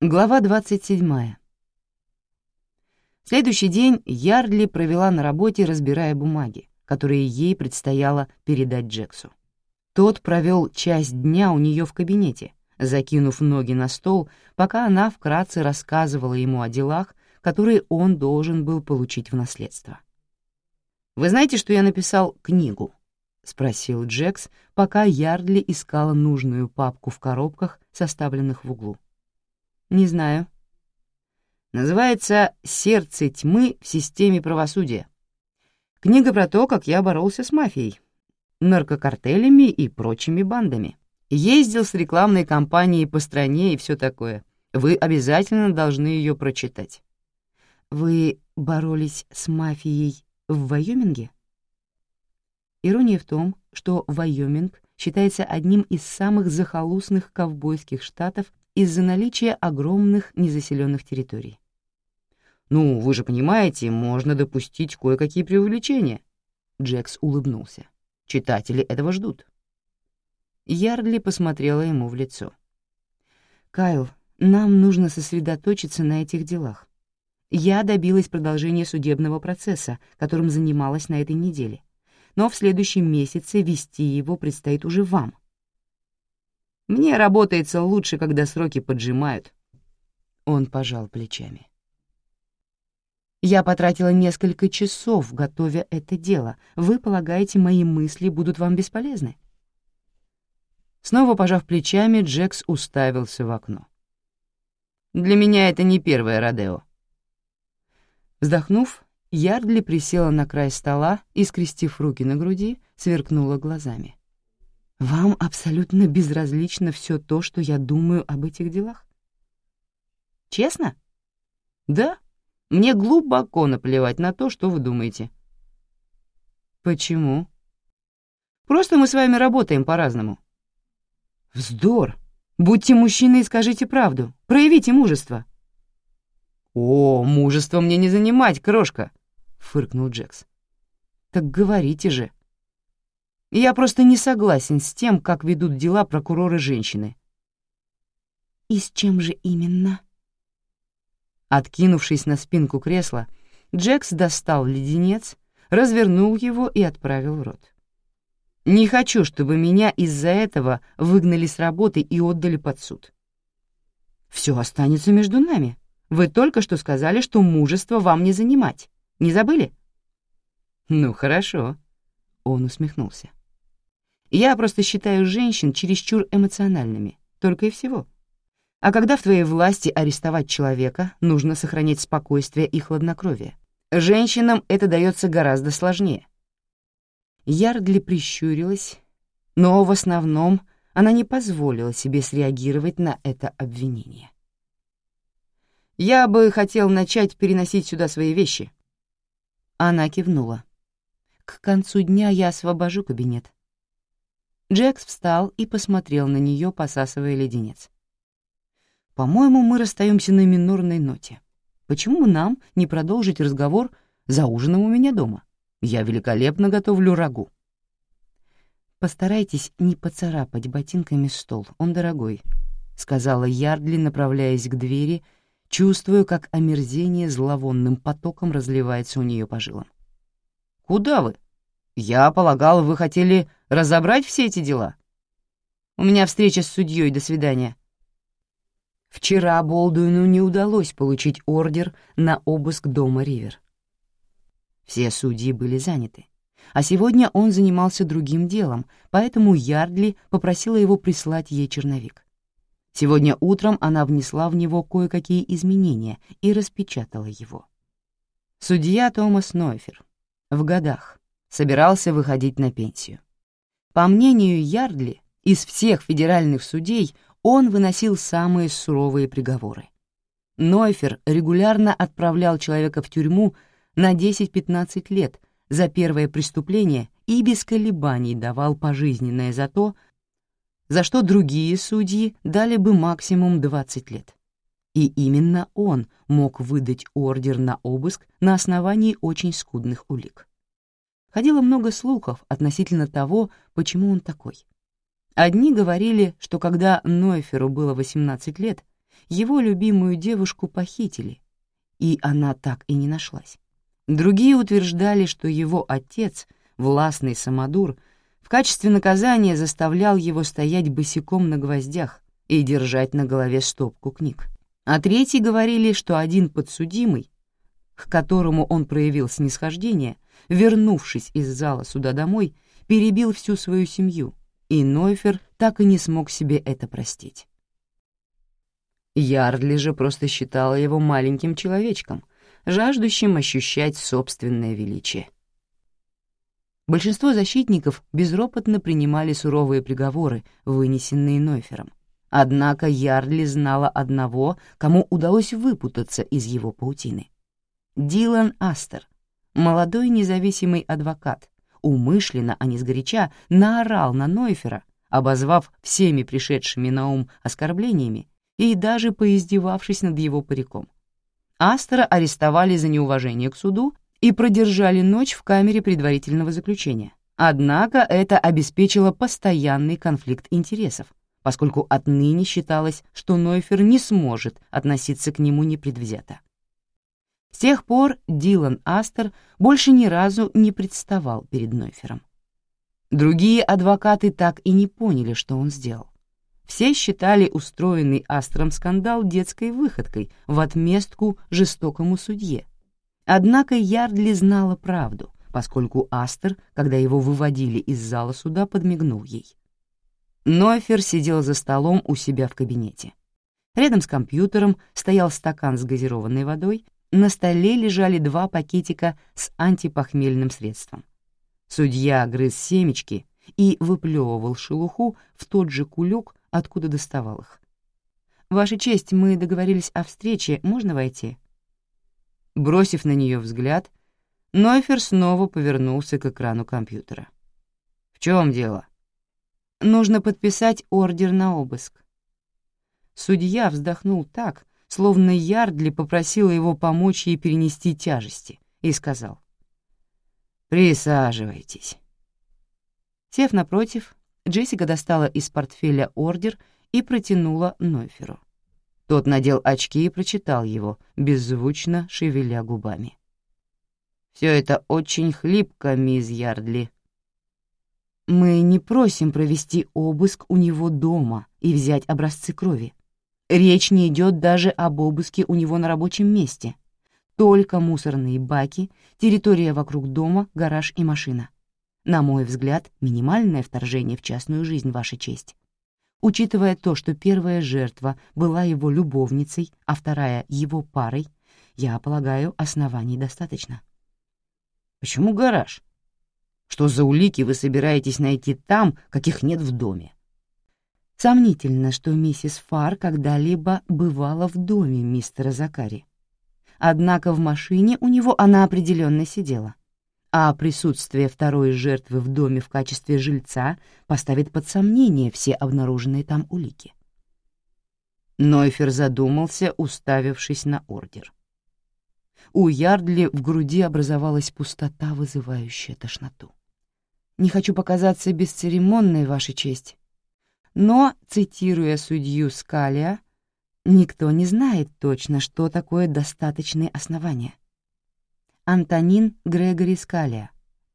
Глава 27. Следующий день Ярдли провела на работе, разбирая бумаги, которые ей предстояло передать Джексу. Тот провел часть дня у нее в кабинете, закинув ноги на стол, пока она вкратце рассказывала ему о делах, которые он должен был получить в наследство. «Вы знаете, что я написал книгу?» — спросил Джекс, пока Ярдли искала нужную папку в коробках, составленных в углу. «Не знаю». «Называется «Сердце тьмы в системе правосудия». Книга про то, как я боролся с мафией, наркокартелями и прочими бандами. Ездил с рекламной кампанией по стране и все такое. Вы обязательно должны ее прочитать». «Вы боролись с мафией в Вайоминге?» Ирония в том, что Вайоминг считается одним из самых захолустных ковбойских штатов из-за наличия огромных незаселенных территорий. «Ну, вы же понимаете, можно допустить кое-какие преувеличения». Джекс улыбнулся. «Читатели этого ждут». Ярдли посмотрела ему в лицо. «Кайл, нам нужно сосредоточиться на этих делах. Я добилась продолжения судебного процесса, которым занималась на этой неделе, но в следующем месяце вести его предстоит уже вам. Мне работается лучше, когда сроки поджимают». Он пожал плечами. «Я потратила несколько часов, готовя это дело. Вы полагаете, мои мысли будут вам бесполезны?» Снова пожав плечами, Джекс уставился в окно. «Для меня это не первое родео». Вздохнув, Ярдли присела на край стола и, скрестив руки на груди, сверкнула глазами. «Вам абсолютно безразлично все то, что я думаю об этих делах?» «Честно?» «Да, мне глубоко наплевать на то, что вы думаете». «Почему?» «Просто мы с вами работаем по-разному». «Вздор! Будьте мужчиной и скажите правду. Проявите мужество». «О, мужество мне не занимать, крошка!» — фыркнул Джекс. «Так говорите же». «Я просто не согласен с тем, как ведут дела прокуроры-женщины». «И с чем же именно?» Откинувшись на спинку кресла, Джекс достал леденец, развернул его и отправил в рот. «Не хочу, чтобы меня из-за этого выгнали с работы и отдали под суд. Все останется между нами. Вы только что сказали, что мужество вам не занимать. Не забыли?» «Ну, хорошо», — он усмехнулся. «Я просто считаю женщин чересчур эмоциональными, только и всего. А когда в твоей власти арестовать человека, нужно сохранять спокойствие и хладнокровие. Женщинам это дается гораздо сложнее». Ярдли прищурилась, но в основном она не позволила себе среагировать на это обвинение. «Я бы хотел начать переносить сюда свои вещи». Она кивнула. «К концу дня я освобожу кабинет». Джекс встал и посмотрел на нее, посасывая леденец. «По-моему, мы расстаемся на минорной ноте. Почему нам не продолжить разговор за ужином у меня дома? Я великолепно готовлю рагу». «Постарайтесь не поцарапать ботинками стол, он дорогой», — сказала Ярдли, направляясь к двери, чувствуя, как омерзение зловонным потоком разливается у нее по жилам. «Куда вы? Я полагала, вы хотели разобрать все эти дела. У меня встреча с судьей, до свидания». Вчера Болдуину не удалось получить ордер на обыск дома Ривер. Все судьи были заняты, а сегодня он занимался другим делом, поэтому Ярдли попросила его прислать ей черновик. Сегодня утром она внесла в него кое-какие изменения и распечатала его. Судья Томас Нойфер, в годах, собирался выходить на пенсию. По мнению Ярдли, из всех федеральных судей он выносил самые суровые приговоры. Нойфер регулярно отправлял человека в тюрьму на 10-15 лет за первое преступление и без колебаний давал пожизненное за то, за что другие судьи дали бы максимум 20 лет. И именно он мог выдать ордер на обыск на основании очень скудных улик. Ходило много слухов относительно того, почему он такой. Одни говорили, что когда Нойферу было 18 лет, его любимую девушку похитили, и она так и не нашлась. Другие утверждали, что его отец, властный самодур, в качестве наказания заставлял его стоять босиком на гвоздях и держать на голове стопку книг. А третьи говорили, что один подсудимый, к которому он проявил снисхождение, вернувшись из зала суда домой, перебил всю свою семью, и Нойфер так и не смог себе это простить. Ярдли же просто считала его маленьким человечком, жаждущим ощущать собственное величие. Большинство защитников безропотно принимали суровые приговоры, вынесенные Нойфером. Однако Ярдли знала одного, кому удалось выпутаться из его паутины. Дилан Астер, молодой независимый адвокат, умышленно, а не сгоряча, наорал на Нойфера, обозвав всеми пришедшими на ум оскорблениями и даже поиздевавшись над его париком. Астера арестовали за неуважение к суду и продержали ночь в камере предварительного заключения. Однако это обеспечило постоянный конфликт интересов, поскольку отныне считалось, что Нойфер не сможет относиться к нему непредвзято. С тех пор Дилан Астер больше ни разу не представал перед Нойфером. Другие адвокаты так и не поняли, что он сделал. Все считали устроенный Астером скандал детской выходкой в отместку жестокому судье. Однако Ярдли знала правду, поскольку Астер, когда его выводили из зала суда, подмигнул ей. Нойфер сидел за столом у себя в кабинете. Рядом с компьютером стоял стакан с газированной водой, на столе лежали 2 пакетика с антипохмельным средством. Судья грыз семечки и выплевывал шелуху в тот же кулек, откуда доставал их. «Ваша честь, мы договорились о встрече, можно войти?» Бросив на нее взгляд, Нойфер снова повернулся к экрану компьютера. «В чем дело?» «Нужно подписать ордер на обыск». Судья вздохнул так, словно Ярдли попросила его помочь ей перенести тяжести, и сказал: «Присаживайтесь». Сев напротив, Джессика достала из портфеля ордер и протянула Нойферу. Тот надел очки и прочитал его, беззвучно шевеля губами. «Все это очень хлипко, мисс Ярдли». «Мы не просим провести обыск у него дома и взять образцы крови. Речь не идет даже об обыске у него на рабочем месте. Только мусорные баки, территория вокруг дома, гараж и машина. На мой взгляд, минимальное вторжение в частную жизнь, Ваша честь. Учитывая то, что первая жертва была его любовницей, а вторая — его парой, я полагаю, оснований достаточно». «Почему гараж? Что за улики вы собираетесь найти там, каких нет в доме?» «Сомнительно, что миссис Фар когда-либо бывала в доме мистера Закари. Однако в машине у него она определенно сидела, а присутствие второй жертвы в доме в качестве жильца поставит под сомнение все обнаруженные там улики». Нойфер задумался, уставившись на ордер. У Ярдли в груди образовалась пустота, вызывающая тошноту. «Не хочу показаться бесцеремонной, Ваша честь, но, цитируя судью Скалия, никто не знает точно, что такое достаточные основания». Антонин Грегори Скалия,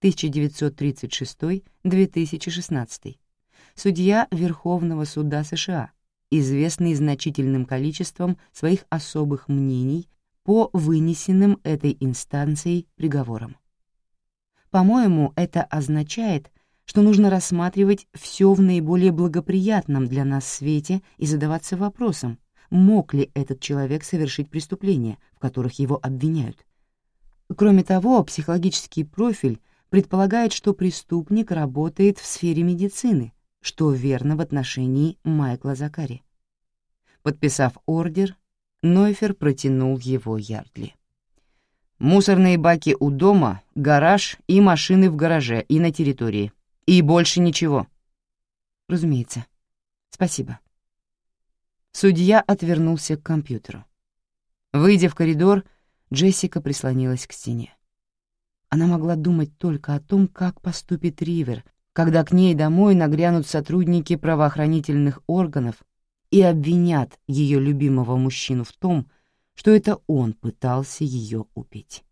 1936-2016, судья Верховного суда США, известный значительным количеством своих особых мнений по вынесенным этой инстанцией приговорам. По-моему, это означает, что нужно рассматривать все в наиболее благоприятном для нас свете и задаваться вопросом, мог ли этот человек совершить преступления, в которых его обвиняют. Кроме того, психологический профиль предполагает, что преступник работает в сфере медицины, что верно в отношении Майкла Закари. Подписав ордер, Нойфер протянул его Ярдли. «Мусорные баки у дома, гараж и машины в гараже и на территории. И больше ничего». «Разумеется. Спасибо». Судья отвернулся к компьютеру. Выйдя в коридор, Джессика прислонилась к стене. Она могла думать только о том, как поступит Ривер, когда к ней домой нагрянут сотрудники правоохранительных органов и обвинят ее любимого мужчину в том, что это он пытался ее убить.